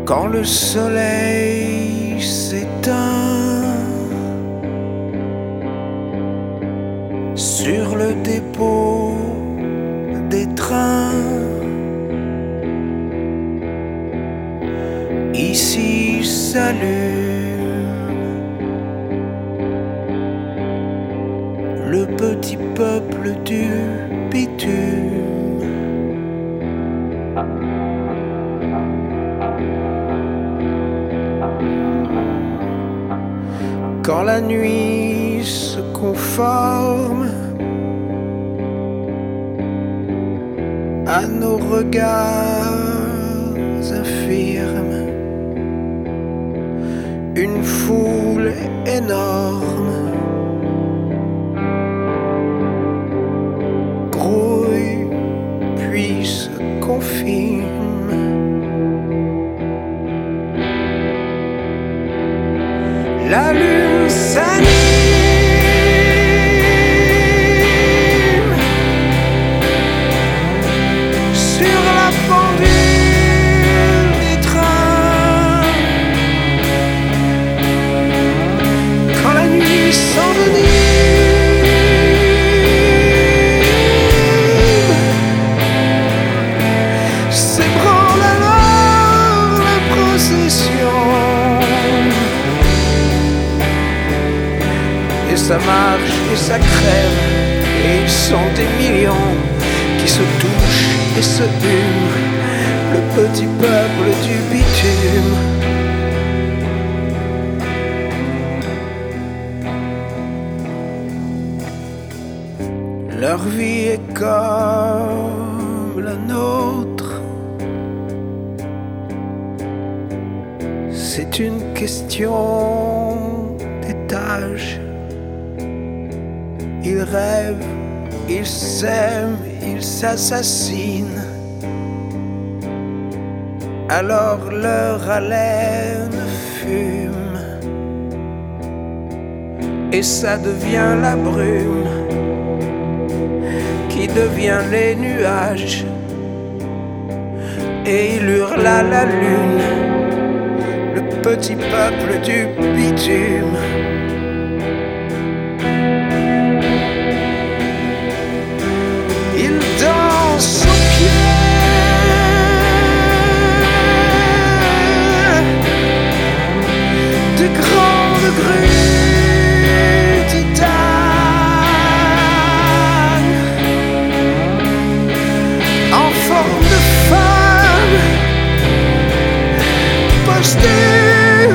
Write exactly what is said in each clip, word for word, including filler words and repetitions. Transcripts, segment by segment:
Quand le soleil s'éteint sur le dépôt des trains, ici s'allume le petit peuple du bitume. Quand la nuit se conforme à nos regards infirmes, une foule énorme grouille puis se confine. La lune s'anime sur la pendule des trains. Quand la nuit s'envenime, s'ébranle alors la procession. Et ça marche et ça crève, et ils sont des millions qui se touchent et se hument, le petit peuple du bitume. Leur vie est comme la nôtre, c'est une question d'étage. Ils rêvent, ils s'aiment, ils s'assassinent. Alors leur haleine fume, et ça devient la brume qui devient les nuages. Et il hurle à la lune, le petit peuple du bitume. Danse aux pieds de grandes grues titanes en forme de femme posthume,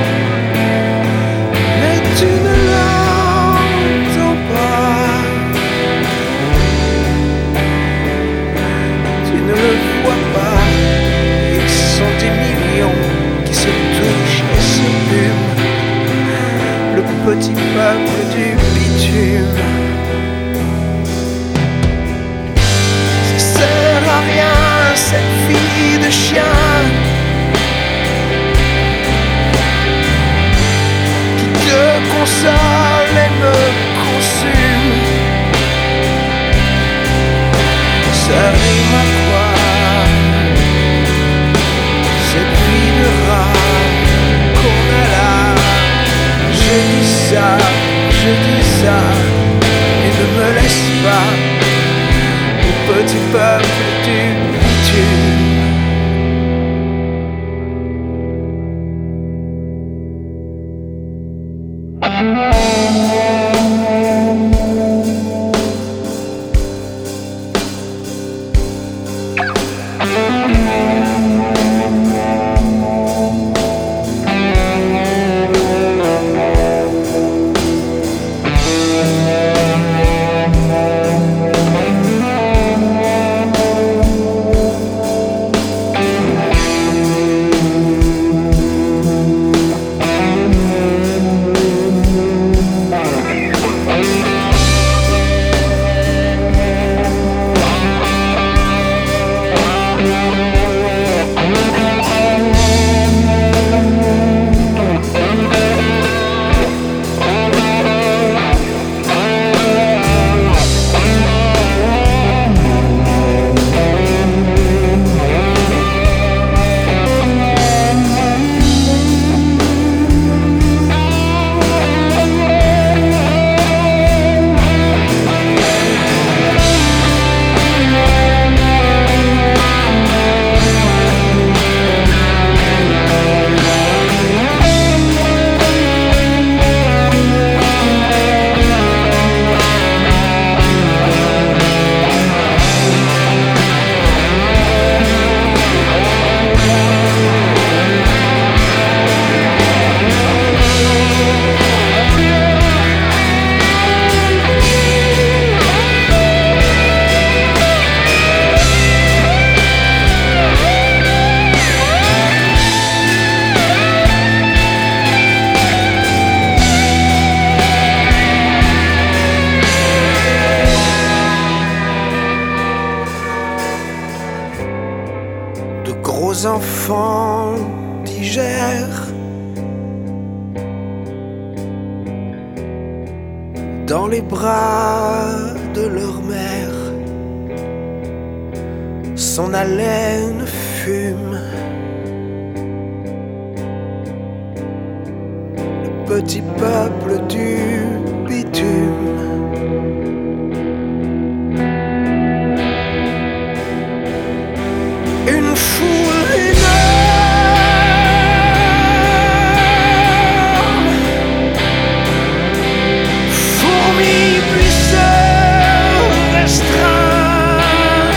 mais tu ne l'entends pas. Ne le vois pas, ils sont des millions qui se touchent et se hument, le petit peuple du bitume. Ça sert à rien cette vie de chien qui te console et me consume. Ça rime à quoi cette vie de rat qu'on a là? Je dis ça, je dis ça, et ne me laisse pas, au petit peuple du bitume. gros enfants digèrent dans les bras de leur mère. Son haleine fume. Le petit peuple du bitume. Une foule énorme, fourmis, buisseurs restreints,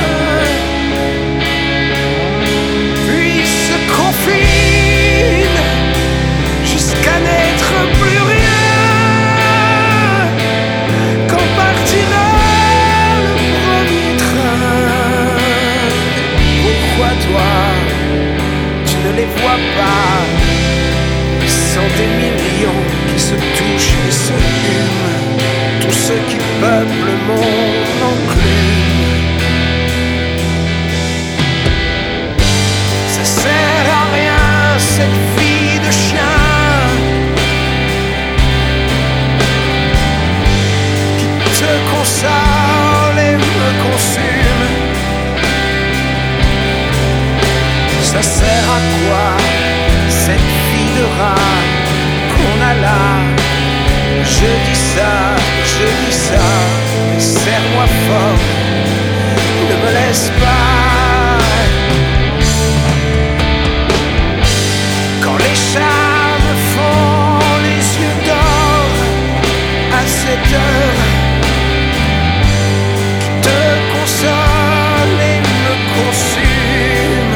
puis se confine jusqu'à n'être plus rien. Quand partira le premier train? Pourquoi toi, tu ne les vois pas? Ils sont des millions qui se touchent et se hument, tous ceux qui peuplent mon enclume. Ça sert à rien cette vie de chien qui te console et me consume. Ça sert à quoi cette vie de rat qu'on a là? Je dis ça, je dis ça, mais serre-moi fort, ne me laisse pas. Quand les chats me font les yeux d'or à cette heure, qui te console et me consume.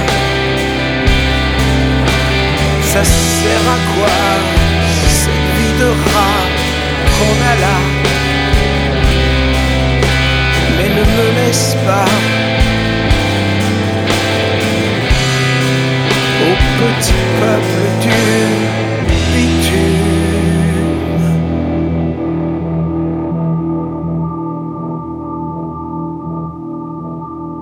Ça sert à quoi cette vie de rat qu'on a là? Mais ne me laisse pas. Au petit peuple